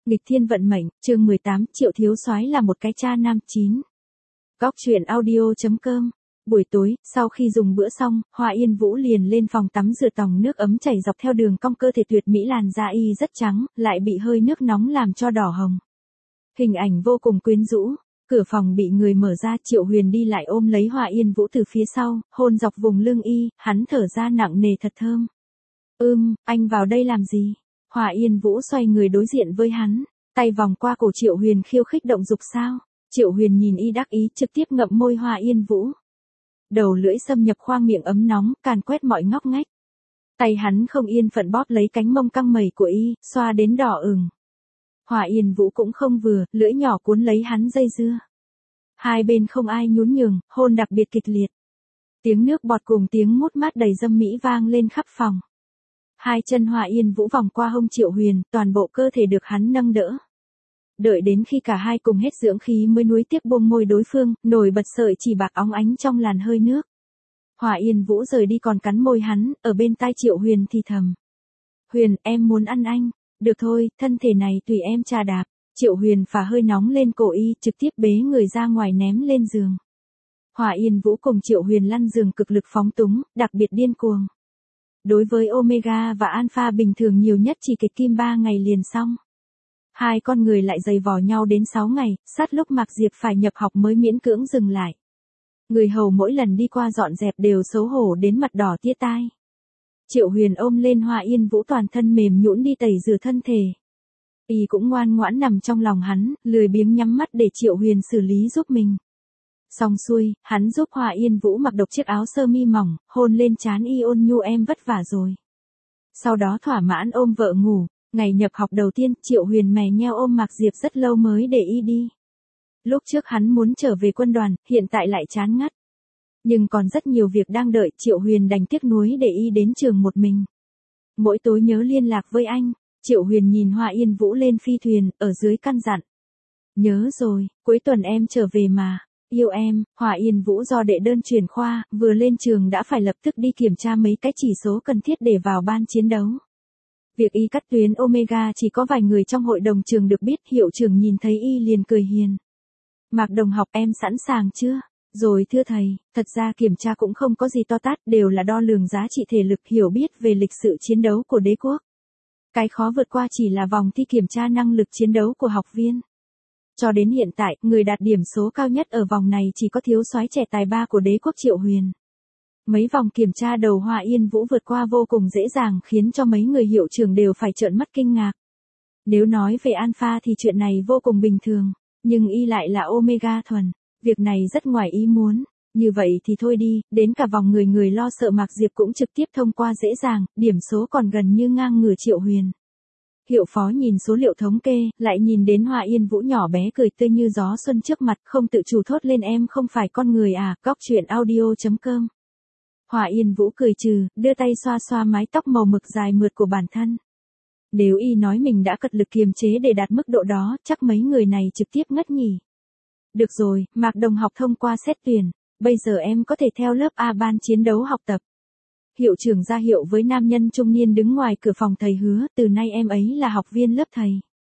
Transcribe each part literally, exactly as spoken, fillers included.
Nghịch thiên vận mệnh, chương mười tám, Triệu thiếu soái là một cái cha nam. chín. Góc truyện audio chấm com. Buổi tối, sau khi dùng bữa xong, Hoa Yên Vũ liền lên phòng tắm rửa tòng nước ấm chảy dọc theo đường cong cơ thể tuyệt mỹ, làn da y rất trắng, lại bị hơi nước nóng làm cho đỏ hồng. Hình ảnh vô cùng quyến rũ. Cửa phòng bị người mở ra, Triệu Huyền đi lại ôm lấy Hoa Yên Vũ từ phía sau, hôn dọc vùng lưng y, hắn thở ra nặng nề thật thơm. Ưm, anh vào đây làm gì? Hoa Yên Vũ xoay người đối diện với hắn, tay vòng qua cổ Triệu Huyền khiêu khích động dục sao? Triệu Huyền nhìn y đắc ý trực tiếp ngậm môi Hoa Yên Vũ. Đầu lưỡi xâm nhập khoang miệng ấm nóng, càn quét mọi ngóc ngách. Tay hắn không yên phận bóp lấy cánh mông căng mẩy của y, xoa đến đỏ ửng. Hoa Yên Vũ cũng không vừa, lưỡi nhỏ cuốn lấy hắn dây dưa. Hai bên không ai nhún nhường, hôn đặc biệt kịch liệt. Tiếng nước bọt cùng tiếng mút mát đầy dâm mỹ vang lên khắp phòng. Hai chân Hoa Yên Vũ vòng qua hông Triệu Huyền, toàn bộ cơ thể được hắn nâng đỡ. Đợi đến khi cả hai cùng hết dưỡng khí mới nuối tiếc buông môi đối phương, nổi bật sợi chỉ bạc óng ánh trong làn hơi nước. Hoa Yên Vũ rời đi còn cắn môi hắn, ở bên tai Triệu Huyền thì thầm. Huyền, em muốn ăn anh. Được thôi, thân thể này tùy em chà đạp. Triệu Huyền phả hơi nóng lên cổ y, trực tiếp bế người ra ngoài ném lên giường. Hoa Yên Vũ cùng Triệu Huyền lăn giường cực lực phóng túng, đặc biệt điên cuồng. Đối với Omega và Alpha bình thường nhiều nhất chỉ kịch kim ba ngày liền xong. Hai con người lại giày vò nhau đến sáu ngày, sát lúc Mạc Diệp phải nhập học mới miễn cưỡng dừng lại. Người hầu mỗi lần đi qua dọn dẹp đều xấu hổ đến mặt đỏ tía tai. Triệu Huyền ôm lên Hoa Yên Vũ toàn thân mềm nhũn đi tẩy rửa thân thể. Y cũng ngoan ngoãn nằm trong lòng hắn, lười biếng nhắm mắt để Triệu Huyền xử lý giúp mình. Xong xuôi, hắn giúp Hoa Yên Vũ mặc độc chiếc áo sơ mi mỏng, hôn lên trán y ôn nhu em vất vả rồi. Sau đó thỏa mãn ôm vợ ngủ. Ngày nhập học đầu tiên, Triệu Huyền mè nheo ôm Mạc Diệp rất lâu mới để y đi. Lúc trước hắn muốn trở về quân đoàn, hiện tại lại chán ngắt. Nhưng còn rất nhiều việc đang đợi, Triệu Huyền đành tiếc nuối để y đến trường một mình. Mỗi tối nhớ liên lạc với anh. Triệu Huyền nhìn Hoa Yên Vũ lên phi thuyền, ở dưới căn dặn. Nhớ rồi, cuối tuần em trở về mà. Yêu em. Hoa Yên Vũ do đệ đơn chuyển khoa, vừa lên trường đã phải lập tức đi kiểm tra mấy cái chỉ số cần thiết để vào ban chiến đấu. Việc y cắt tuyến Omega chỉ có vài người trong hội đồng trường được biết, hiệu trưởng nhìn thấy y liền cười hiền. Mạc đồng học, em sẵn sàng chưa? Rồi thưa thầy, thật ra kiểm tra cũng không có gì to tát, đều là đo lường giá trị thể lực, hiểu biết về lịch sử chiến đấu của đế quốc. Cái khó vượt qua chỉ là vòng thi kiểm tra năng lực chiến đấu của học viên. Cho đến hiện tại, người đạt điểm số cao nhất ở vòng này chỉ có thiếu soái trẻ tài ba của đế quốc Triệu Huyền. Mấy vòng kiểm tra đầu Hoa Yên Vũ vượt qua vô cùng dễ dàng, khiến cho mấy người hiệu trưởng đều phải trợn mắt kinh ngạc. Nếu nói về Alpha thì chuyện này vô cùng bình thường, nhưng y lại là Omega thuần. Việc này rất ngoài ý muốn. Như vậy thì thôi đi, đến cả vòng người người lo sợ Mạc Diệp cũng trực tiếp thông qua dễ dàng, điểm số còn gần như ngang ngửa Triệu Huyền. Hiệu phó nhìn số liệu thống kê, lại nhìn đến Hoa Yên Vũ nhỏ bé cười tươi như gió xuân trước mặt, không tự chủ thốt lên em không phải con người à. Góc truyện audio chấm com. Hoa Yên Vũ cười trừ, đưa tay xoa xoa mái tóc màu mực dài mượt của bản thân. Nếu y nói mình đã cật lực kiềm chế để đạt mức độ đó, chắc mấy người này trực tiếp ngất nhỉ. Được rồi, Mạc đồng học thông qua xét tuyển, bây giờ em có thể theo lớp A ban chiến đấu học tập. Hiệu trưởng ra hiệu với nam nhân trung niên đứng ngoài cửa phòng, thầy hứa, từ nay em ấy là học viên lớp thầy.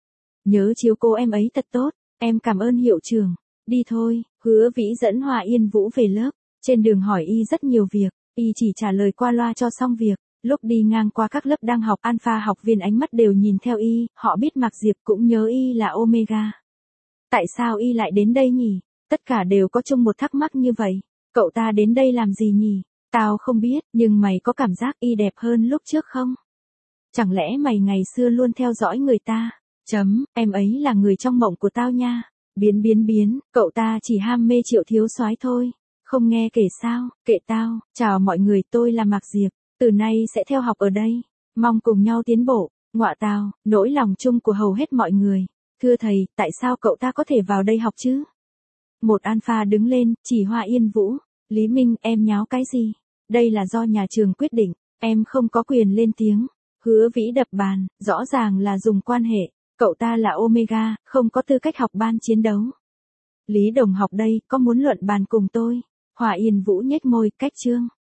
Nhớ chiếu cố em ấy thật tốt, em cảm ơn hiệu trưởng. Đi thôi. Hứa Vĩ dẫn Hoa Yên Vũ về lớp, trên đường hỏi y rất nhiều việc. Y chỉ trả lời qua loa cho xong việc. Lúc đi ngang qua các lớp đang học Alpha, học viên ánh mắt đều nhìn theo y, họ biết Mạc Diệp cũng nhớ y là Omega. Tại sao y lại đến đây nhỉ? Tất cả đều có chung một thắc mắc như vậy. Cậu ta đến đây làm gì nhỉ? Tao không biết, nhưng mày có cảm giác y đẹp hơn lúc trước không? Chẳng lẽ mày ngày xưa luôn theo dõi người ta? Chấm, em ấy là người trong mộng của tao nha. Biến biến biến, cậu ta chỉ ham mê Triệu thiếu soái thôi. Không nghe kể sao, kệ tao. Chào mọi người, tôi là Mạc Diệp, từ nay sẽ theo học ở đây, mong cùng nhau tiến bộ. Ngọa tao, nỗi lòng chung của hầu hết mọi người. Thưa thầy, tại sao cậu ta có thể vào đây học chứ? Một Alpha đứng lên, chỉ Hoa Yên Vũ. Lý Minh, em nháo cái gì? Đây là do nhà trường quyết định, em không có quyền lên tiếng. Hứa Vĩ đập bàn, rõ ràng là dùng quan hệ. Cậu ta là Omega, không có tư cách học ban chiến đấu. Lý đồng học đây, có muốn luận bàn cùng tôi? Hoa Yên Vũ nhếch môi, cách chương.